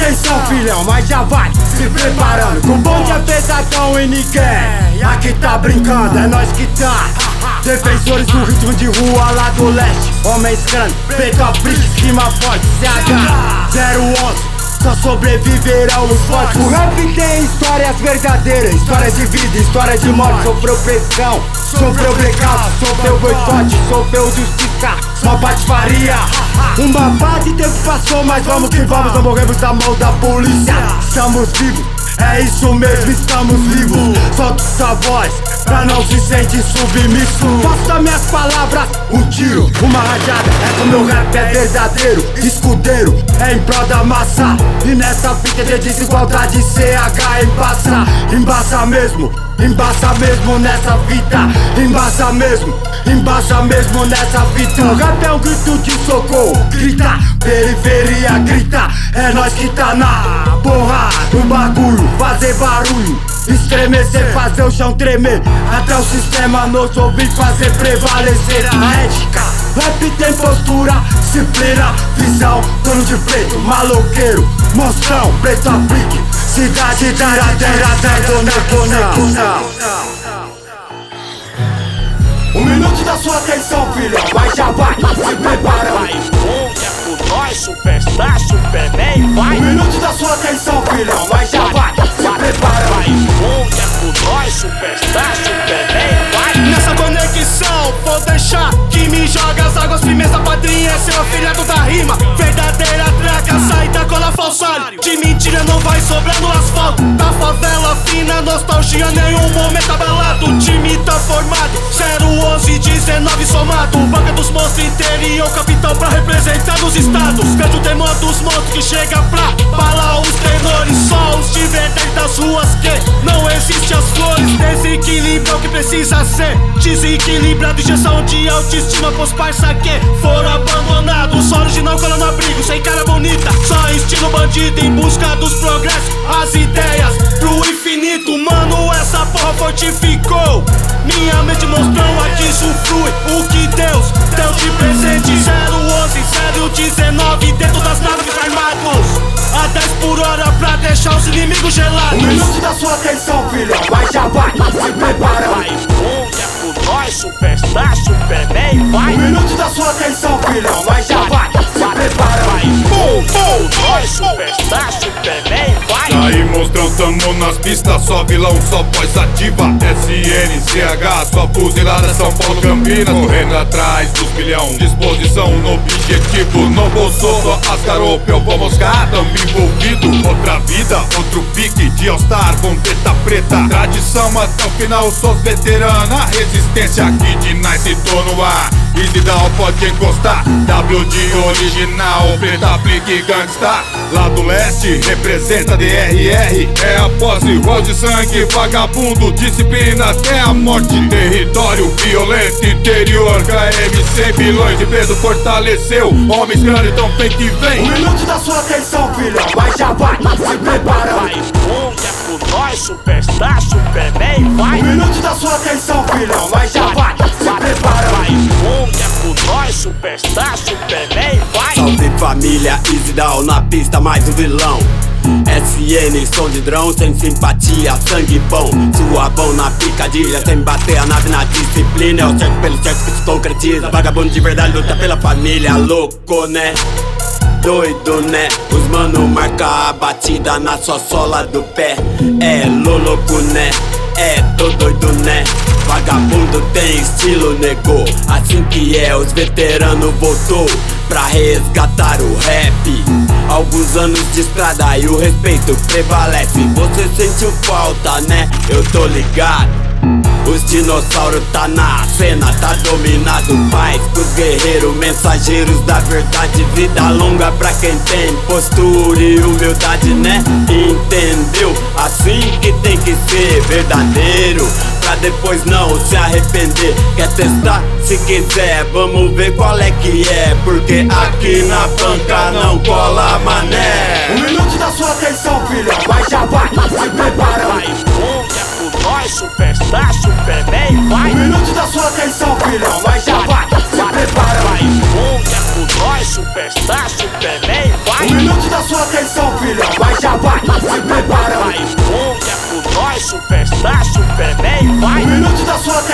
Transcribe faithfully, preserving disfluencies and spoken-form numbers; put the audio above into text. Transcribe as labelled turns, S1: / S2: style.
S1: atenção, filhão, mas já vai se preparando. Com bonde é pesadão e ninguém aqui tá brincando, é nós que tá. Defensores do ritmo de rua lá do leste, homens grandes, peito a brick, rima forte, C H zero onze. Só sobreviverão os fortes. O rap tem histórias verdadeiras, histórias de vida, história de morte. Sofreu pressão, sofreu blackout, sofreu boicote, sofreu justiça, só patifaria. Uma pá de tempo passou, mas vamos que vamos, não morremos na mão da polícia. Estamos vivos, é isso mesmo, estamos vivos. Solta sua voz, pra não se sentir submisso. Faça minhas palavras, um tiro, uma rajada. É como meu rap é verdadeiro, escudeiro, é em prol da massa. E nessa fita de desigualdade C H embaça, embaça mesmo, embaça mesmo nessa fita. Embaça mesmo, embaça mesmo nessa fita. O rap é um grito de socorro, grita, periferia grita. É nós que tá na porra do bagulho, fazer barulho, estremecer, fazer o chão tremer, até o sistema nos ouvir, fazer prevalecer a ética. Rap tem postura, disciplina, visão, dono de preto, maloqueiro, monstrão, preto aplique, cidade tiradeira, conexão. Um minuto da sua atenção, filhão, mas já vai se preparando.
S2: Vai, é com nós, Superstar, Superman, vai.
S1: Um minuto da sua atenção, filhão, mas já vai se preparando.
S2: Vai, é com nós, Superstar, Superman, vai.
S3: Nessa conexão, vou deixar que me joga as águas firmes da padrinha. É seu afilhado da rima, verdadeira traca, sai da cola falsário. De mentira não vai sobrar no asfalto. Da favela fina, nostalgia, nenhum momento abalado. O time tá formado, zero onze, dezenove somado. Banca dos monstros, interior, capitão pra representar nos estados. Canto o temor dos monstros que chega pra balar os tenores. Só os de verdade das ruas que não existe as flores. Desequilíbrio é o que precisa ser desequilibrado, injeção de autoestima pros parça que foram abandonados. Só original colando abrigo, sem cara bonita, só estilo bandido em busca dos progressos, as ideias pro infinito. Mano, essa porra fortificou minha mente, mostrou aqui usufrui o que Deus deu de presente. Zero onze, zero dezenove, dentro das naves armados a dez por hora pra deixar os inimigos gelados.
S1: Um minuto da sua atenção, filhão, mas já vai se preparando.
S2: Vai, é com nós, Superstar, Superman, vai.
S1: Um minuto da sua atenção, filhão, mas já vai se preparando.
S2: Vai, é com nós, Superstar, Superman, vai.
S4: Aí, monstrão, tamo nas pistas, só vilão, só voz ativa. S N, C H, só fuzilada, São Paulo, Campinas. Correndo atrás dos milhão, disposição no objetivo. Não bolsou, só as garopas, eu vou moscar, tamo envolvido. Outra vida, outro pique de All-Star com teta preta. Tradição até o final, sou os veterana. Resistência aqui de Nice, tô no ar. Easy down, pode encostar. W de original, preta aplique gangsta. Lá do leste, representa D R R. É a posse, rol de sangue, vagabundo, disciplina até a morte. Território violento, interior, K M C, bilhões de peso fortaleceu. Homens grandes, então vem que vem.
S1: Um minuto da sua atenção, filhão, mas já vai se preparando.
S2: Vai, é com nós, Superstar, Superman, vai.
S1: Um minuto da sua atenção, filhão, mas já vai se preparando.
S2: Vai, é com nós, Superstar, Superman, vai.
S5: Salve família, Easy Down na pista, mais um vilão. S N, som de drão, sem simpatia, sangue bom. Suavão na picadilha, sem bater a nave na disciplina. É o certo pelo certo que se concretiza. Vagabundo de verdade luta pela família, louco né? Doido né? Os mano marca a batida na sua sola do pé. É louco né? É tô doido né? Vagabundo tem estilo, negou. Assim que é, os veteranos voltou pra resgatar o rap. Alguns anos de estrada e o respeito prevalece. Você sentiu falta, né? Eu tô ligado. Os dinossauros tá na cena, tá dominado. Paz pros guerreiros, mensageiros da verdade. Vida longa pra quem tem postura e humildade, né? Entendeu? Assim que tem que ser verdadeiro, pra depois não se arrepender. Quer testar? Se quiser, vamos ver qual é que é. Porque aqui na banca não cola mané.
S1: Um minuto da sua atenção, filhão, mas já vai se preparando.
S2: Vai, é com nós, Superstar, Superman, vai.
S1: Um minuto da sua atenção, filhão, mas já vai se preparando.
S2: Vai, é com nós, Superstar, Superman, vai.
S1: Um minuto da da sua atenção, filhão, mas já vai se preparando.
S2: Vai bom, é com nós, Superstar, Superman, vai.
S1: Um minuto da sua